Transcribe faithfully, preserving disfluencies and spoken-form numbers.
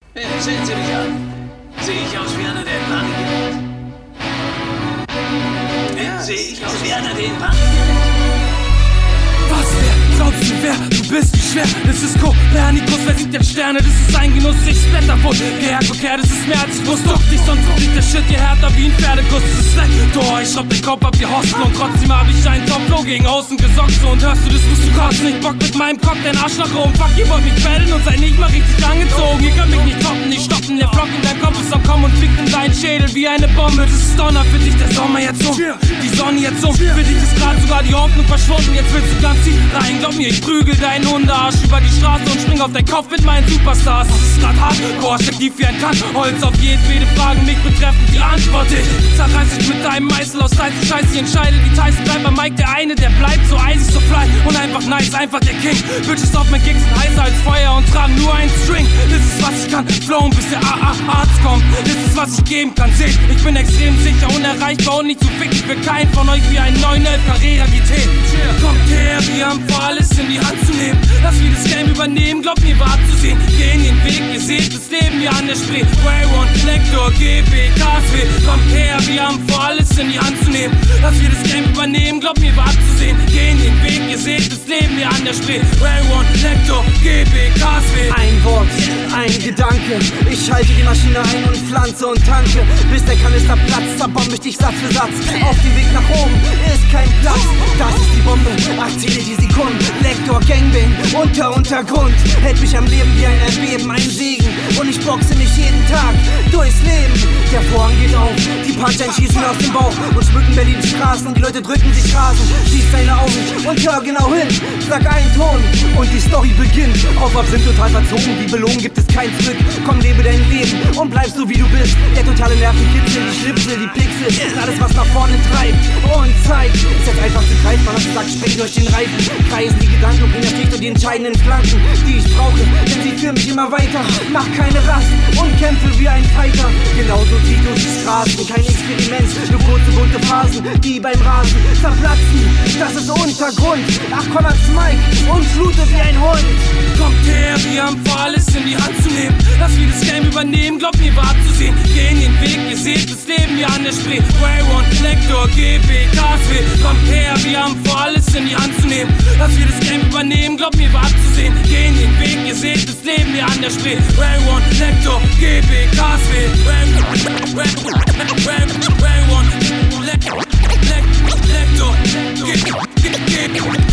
Sehen Sie mich an. Sehe ich aus wie einer, der in Panik gerät? Ja. Sehe ich aus wie einer, der in Panik gerät? Was, wer? Glaubst du wer? Du bist wie schwer. Das ist Kopernikus, wer sieht denn Sterne? Das ist ein Genuss, ich splatter wohl. Geh her, guck her, das ist mehr als ich wusste. Duck dich, sonst fliegt der Shit hier härter wie ein Pferdekuss. Das ist weg, Tor, ich schraub den Kopf ab wie Hostel. Und trotzdem hab ich einen Top-Flow gegen außen gesockt. So, und hörst du das, musst du kotzen. Ich bock mit meinem Cock den Arsch nach oben. Fuck, ihr wollt mich battlen und seid nicht mal richtig angezogen. Ihr könnt mich nicht toppen, nicht stoppen. Der Flock in deinem Kopf ist am Kommen und fliegt in deinen Schädel wie eine Bombe. Das ist Donner, für dich der Sommer jetzt um. Die Sonne jetzt um. Für dich ist grad sogar die Hoffnung verschwunden. Jetzt willst du ganz tief rein. Glaub mir, ich prügel deinen Hundearsch über die Straße und spring auf deinen Kopf mit meinen Superstars. Das ist grad hardcore, steck tief wie ein Kant. Holz auf jedwede Frage, mich betreffend die Antwort. Ich zerreiß dich mit deinem Meißel aus Tyson. Scheiße, ich entscheide die Tyson. Bleib bei Mike der eine, der bleibt so eisig, so fly und einfach nice, einfach der King. Bitches auf mein Gigs sind heißer als Feuer und tragen nur einen String. Das ist was ich kann, flown bis der A A-Arzt kommt. Das ist was ich geben kann, seht, ich bin extrem sicher, unerreichbar und nicht zu ficken. Ich will keinen von euch wie einen neun elf Carrera G T. Kommt her, wir haben vor, alles in die Hand zu nehmen. Lass wir das Game übernehmen, glaubt mir war abzusehen. Gehen den Weg, ihr seht das Leben hier an der Spree. Ray One, Lektor, G B, K S W. Kommt her, wir haben vor, alles in die Hand zu nehmen. Lass wir das Game übernehmen, glaubt mir war abzusehen. Gehen den Weg, ihr seht das Leben hier an der Spree. Ray One, Lektor, G B, K S W. Ein Wort, ein Gedanke. Ich halte die Maschine ein und pflanze und tanke. Bis der Kanister platzt, zerbomb ich dich Satz für Satz. Auf dem Weg nach oben ist kein Platz. Das ist die Bombe, ach zähle die Sekunden. Lektor, Gangbang, unter Untergrund. Hält mich am Leben wie ein Erdbeben, ein Segen. Und ich boxe mich jeden Tag durchs Leben. Der Vorhang geht auf, die Punchlines schießen aus dem Bauch und schmücken Berlin Straßen und die Leute drücken sich Rasen. Schließ deine Augen und hör genau hin. Sag einen Ton und die Story beginnt. Aufwärts sind total verzogen, wie belogen gibt es kein Zurück. Komm, lebe dein Leben und bleib so wie du bist. Der totale Nervenkitzel, die Schnipsel, die Pixel, alles was nach vorne treibt und zeigt. Ist jetzt einfach zu greifen, man hat gesagt, spring durch den Reifen. Kreisen die Gedanken und bring das Licht und die entscheidenden Flanken, die ich brauche, denn sie führen mich immer weiter. Mach keine Rast und kämpfe wie ein Fighter. Genauso zieh durch die Straßen, kein Experiment, nur kurze bunte Phasen, die beim Rasen zerplatzen. Das ist Untergrund, ach komm als Mike und flute wie ein Hund. Kommt her, wir haben vor, alles in die Hand zu nehmen. Lass wir das Game übernehmen, glaubt mir war abzusehen. Gehen den Weg, ihr seht das Leben hier an der Spree. Ray One, Lektor, G B, K S W. Kommt her, wir haben vor, alles in die Hand zu nehmen. Lass wir das Game übernehmen, glaubt mir war abzusehen. Gehen den Weg, ihr seht das Leben hier an der Spree. Ray One, Lektor, G B, K S W. Ray, Ray, Ray, Ray One, Lektor, Lektor, G B, G B.